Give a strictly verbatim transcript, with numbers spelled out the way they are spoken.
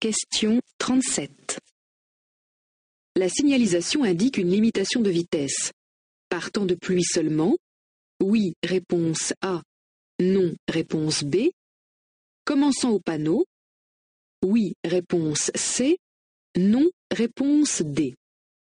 Question trente-sept. La signalisation indique une limitation de vitesse. Partant de pluie seulement. Oui, réponse A. Non, réponse B. Commençant au panneau. Oui, réponse C. Non, réponse D.